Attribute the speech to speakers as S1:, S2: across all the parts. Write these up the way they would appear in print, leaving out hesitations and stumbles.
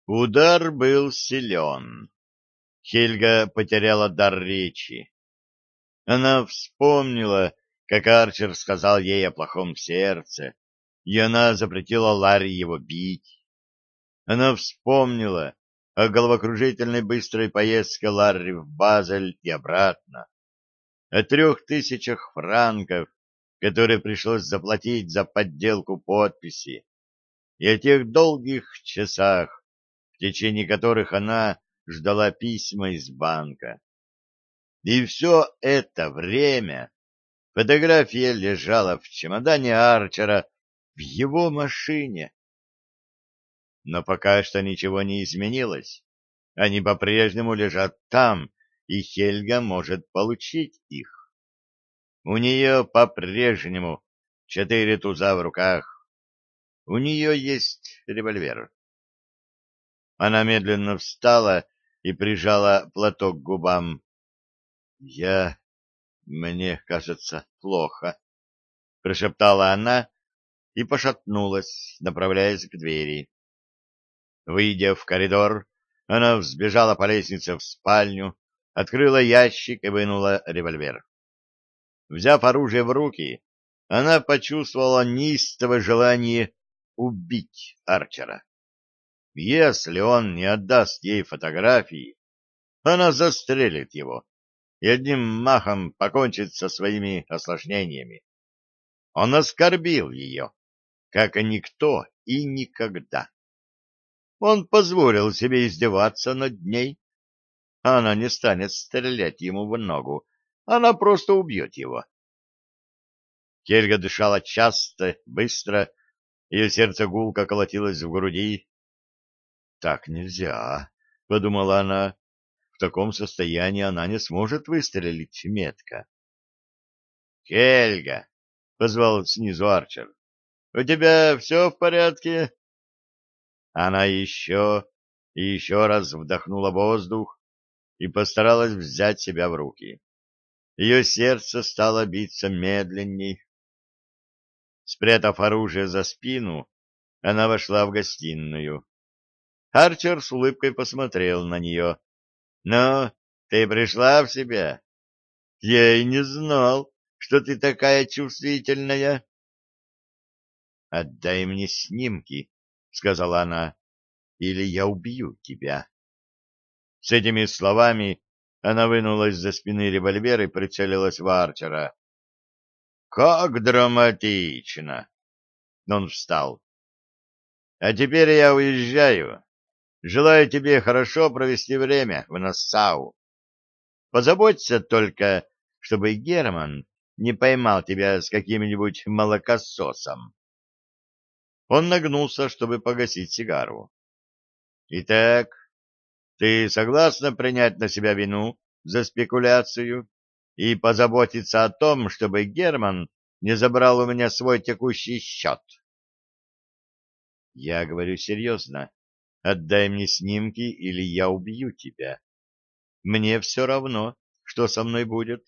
S1: Удар был силен. Хельга потеряла дар речи. Она вспомнила, как Арчер сказал ей о плохом сердце, и она запретила Ларри его бить. Она вспомнила о головокружительной быстрой поездке Ларри в Базель и обратно, о 3000 франков, которые пришлось заплатить за подделку подписи, и о тех долгих часах, в течение которых она ждала письма из банка. И все это время фотография лежала в чемодане Арчера в его машине. Но пока что ничего не изменилось. Они по-прежнему лежат там, и Хельга может получить их. У нее по-прежнему 4 туза в руках. У нее есть револьвер. Она медленно встала и прижала платок к губам. Мне кажется, плохо, — прошептала она и пошатнулась, направляясь к двери. Выйдя в коридор, она взбежала по лестнице в спальню, открыла ящик и вынула револьвер. Взяв оружие в руки, она почувствовала неистовое желание убить Арчера. Если он не отдаст ей фотографии, она застрелит его и одним махом покончит со своими осложнениями. Он оскорбил ее, как и никто и никогда. Он позволил себе издеваться над ней. Она не станет стрелять ему в ногу, она просто убьет его. Хельга дышала часто, быстро, ее сердце гулко колотилось в груди. «Так нельзя», — подумала она, — «в таком состоянии она не сможет выстрелить метко». «Хельга», — позвал снизу Арчер, — «у тебя все в порядке?» Она еще и еще раз вдохнула воздух и постаралась взять себя в руки. Ее сердце стало биться медленней. Спрятав оружие за спину, она вошла в гостиную. Арчер с улыбкой посмотрел на нее. — Ну, ты пришла в себя? Я и не знал, что ты такая чувствительная. — Отдай мне снимки, — сказала она, — или я убью тебя. С этими словами она вынула из-за спины револьвер и прицелилась в Арчера. — Как драматично! Он встал. — А теперь я уезжаю. Желаю тебе хорошо провести время в Нассау. Позаботься только, чтобы Герман не поймал тебя с каким-нибудь молокососом. Он нагнулся, чтобы погасить сигару. — Итак, ты согласна принять на себя вину за спекуляцию и позаботиться о том, чтобы Герман не забрал у меня свой текущий счет? Я говорю серьезно. Отдай мне снимки, или я убью тебя. Мне все равно, что со мной будет.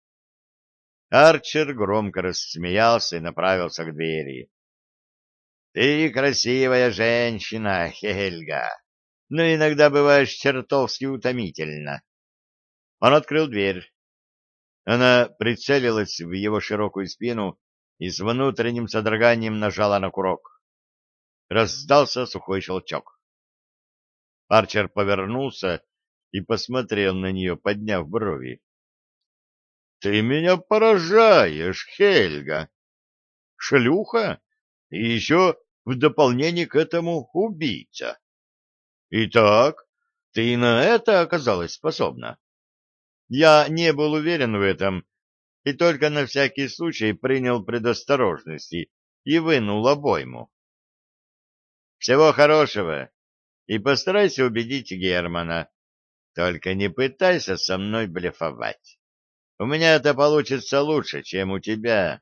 S1: Арчер громко рассмеялся и направился к двери. — Ты красивая женщина, Хельга, но иногда бываешь чертовски утомительна. Он открыл дверь. Она прицелилась в его широкую спину и с внутренним содроганием нажала на курок. Раздался сухой щелчок. Арчер повернулся и посмотрел на нее, подняв брови. — Ты меня поражаешь, Хельга! Шлюха? И еще в дополнение к этому убийца. Итак, ты и на это оказалась способна? Я не был уверен в этом и только на всякий случай принял предосторожности и вынул обойму. Всего хорошего, и постарайся убедить Германа. Только не пытайся со мной блефовать. У меня это получится лучше, чем у тебя.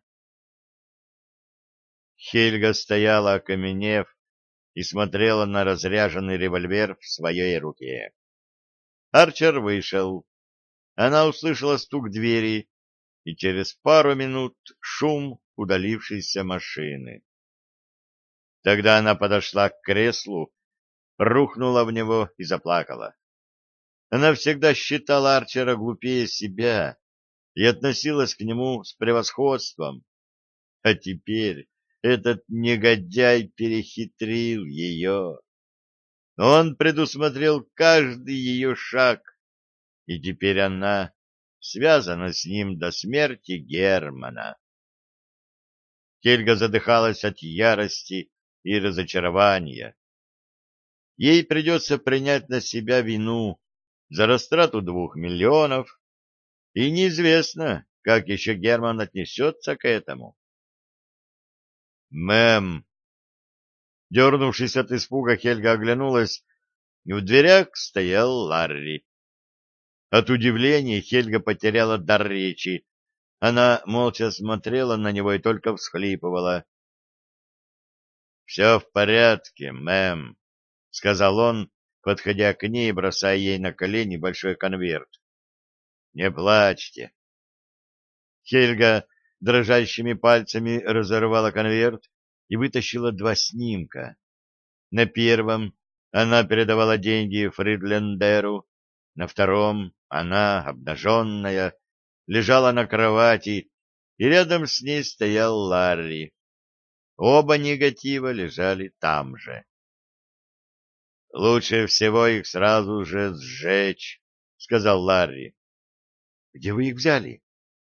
S1: Хельга стояла, окаменев, и смотрела на разряженный револьвер в своей руке. Арчер вышел. Она услышала стук двери и через пару минут шум удалившейся машины. Тогда она подошла к креслу рухнула в него и заплакала. Она всегда считала Арчера глупее себя и относилась к нему с превосходством, а теперь этот негодяй перехитрил ее. Он предусмотрел каждый ее шаг, и теперь она связана с ним до смерти Германа. Хельга задыхалась от ярости и разочарования. Ей придется принять на себя вину за растрату 2 миллионов, и неизвестно, как еще Герман отнесется к этому. «Мэм!» Дернувшись от испуга, Хельга оглянулась, и в дверях стоял Ларри. От удивления Хельга потеряла дар речи. Она молча смотрела на него и только всхлипывала. — Все в порядке, мэм, — сказал он, подходя к ней и бросая ей на колени большой конверт. — Не плачьте. Хельга дрожащими пальцами разорвала конверт и вытащила 2 снимка. На первом она передавала деньги Фридлендеру, на втором она, обнаженная, лежала на кровати, и рядом с ней стоял Ларри. Оба негатива лежали там же. — Лучше всего их сразу же сжечь, — сказал Ларри. — Где вы их взяли?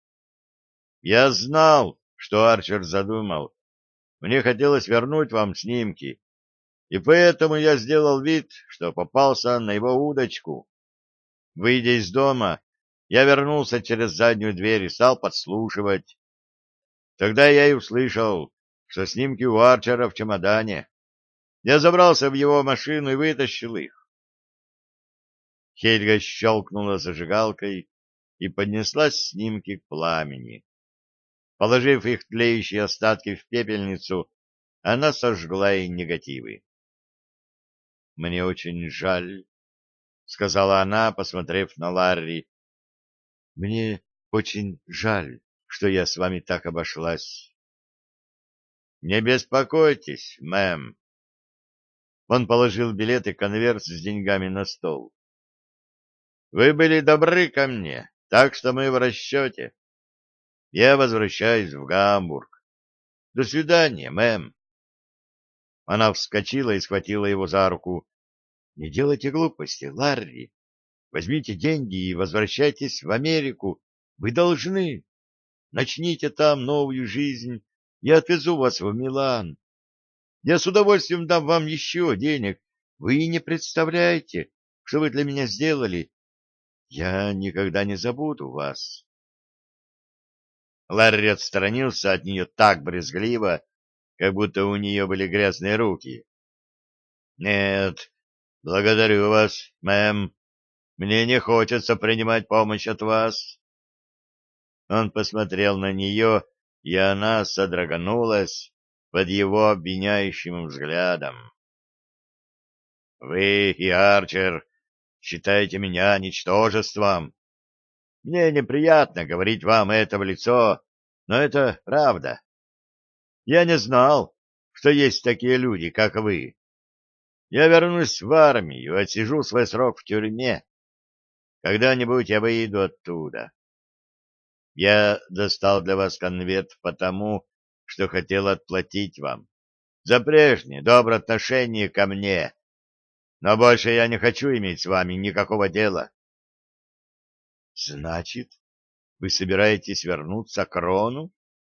S1: — Я знал, что Арчер задумал. Мне хотелось вернуть вам снимки, и поэтому я сделал вид, что попался на его удочку. Выйдя из дома, я вернулся через заднюю дверь и стал подслушивать. Тогда я и услышал, что снимки у Арчера в чемодане. Я забрался в его машину и вытащил их. Хельга щелкнула зажигалкой и поднесла снимки к пламени. Положив их тлеющие остатки в пепельницу, она сожгла и негативы. — Мне очень жаль, — сказала она, посмотрев на Ларри. — Мне очень жаль, что я с вами так обошлась. — Не беспокойтесь, мэм. Он положил билет и конверт с деньгами на стол. — Вы были добры ко мне, так что мы в расчете. Я возвращаюсь в Гамбург. До свидания, мэм. Она вскочила и схватила его за руку. — Не делайте глупости, Ларри. Возьмите деньги и возвращайтесь в Америку. Вы должны. Начните там новую жизнь. Я отвезу вас в Милан. Я с удовольствием дам вам еще денег. Вы не представляете, что вы для меня сделали. Я никогда не забуду вас. Ларри отстранился от нее так брезгливо, как будто у нее были грязные руки. — Нет, благодарю вас, мэм. Мне не хочется принимать помощь от вас. Он посмотрел на нее, и она содроганулась под его обвиняющим взглядом. — Вы и Арчер считаете меня ничтожеством. Мне неприятно говорить вам это в лицо, но это правда. Я не знал, что есть такие люди, как вы. Я вернусь в армию, отсижу свой срок в тюрьме. Когда-нибудь я выйду оттуда. Я достал для вас конверт потому, что хотел отплатить вам за прежнее доброе отношение ко мне, но больше я не хочу иметь с вами никакого дела. — Значит, вы собираетесь вернуться к Рону?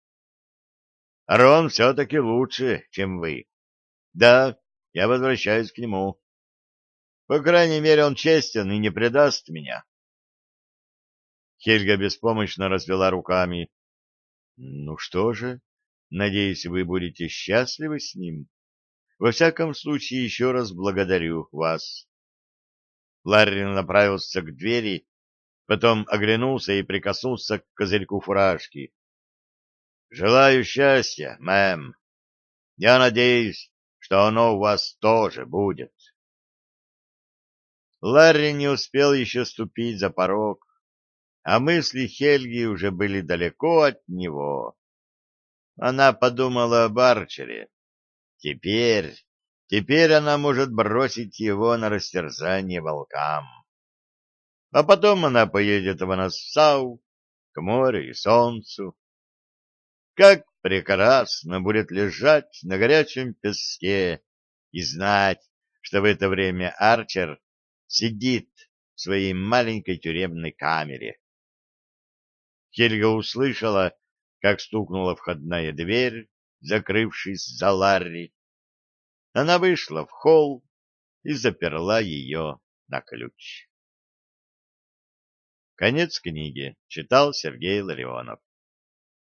S1: — Рон все-таки лучше, чем вы. Да, я возвращаюсь к нему. По крайней мере, он честен и не предаст меня. Хельга беспомощно развела руками. — Ну что же, надеюсь, вы будете счастливы с ним. Во всяком случае, еще раз благодарю вас. Ларри направился к двери, потом оглянулся и прикоснулся к козырьку фуражки. — Желаю счастья, мэм. Я надеюсь, что оно у вас тоже будет. Ларри не успел еще ступить за порог, а мысли Хельги уже были далеко от него. Она подумала об Арчере. Теперь, Теперь она может бросить его на растерзание волкам. А потом она поедет в Нассау, к морю и солнцу. Как прекрасно будет лежать на горячем песке и знать, что в это время Арчер сидит в своей маленькой тюремной камере. Хельга услышала, как стукнула входная дверь, закрывшись за Ларри. Она вышла в холл и заперла ее на ключ. Конец книги. Читал Сергей Ларионов.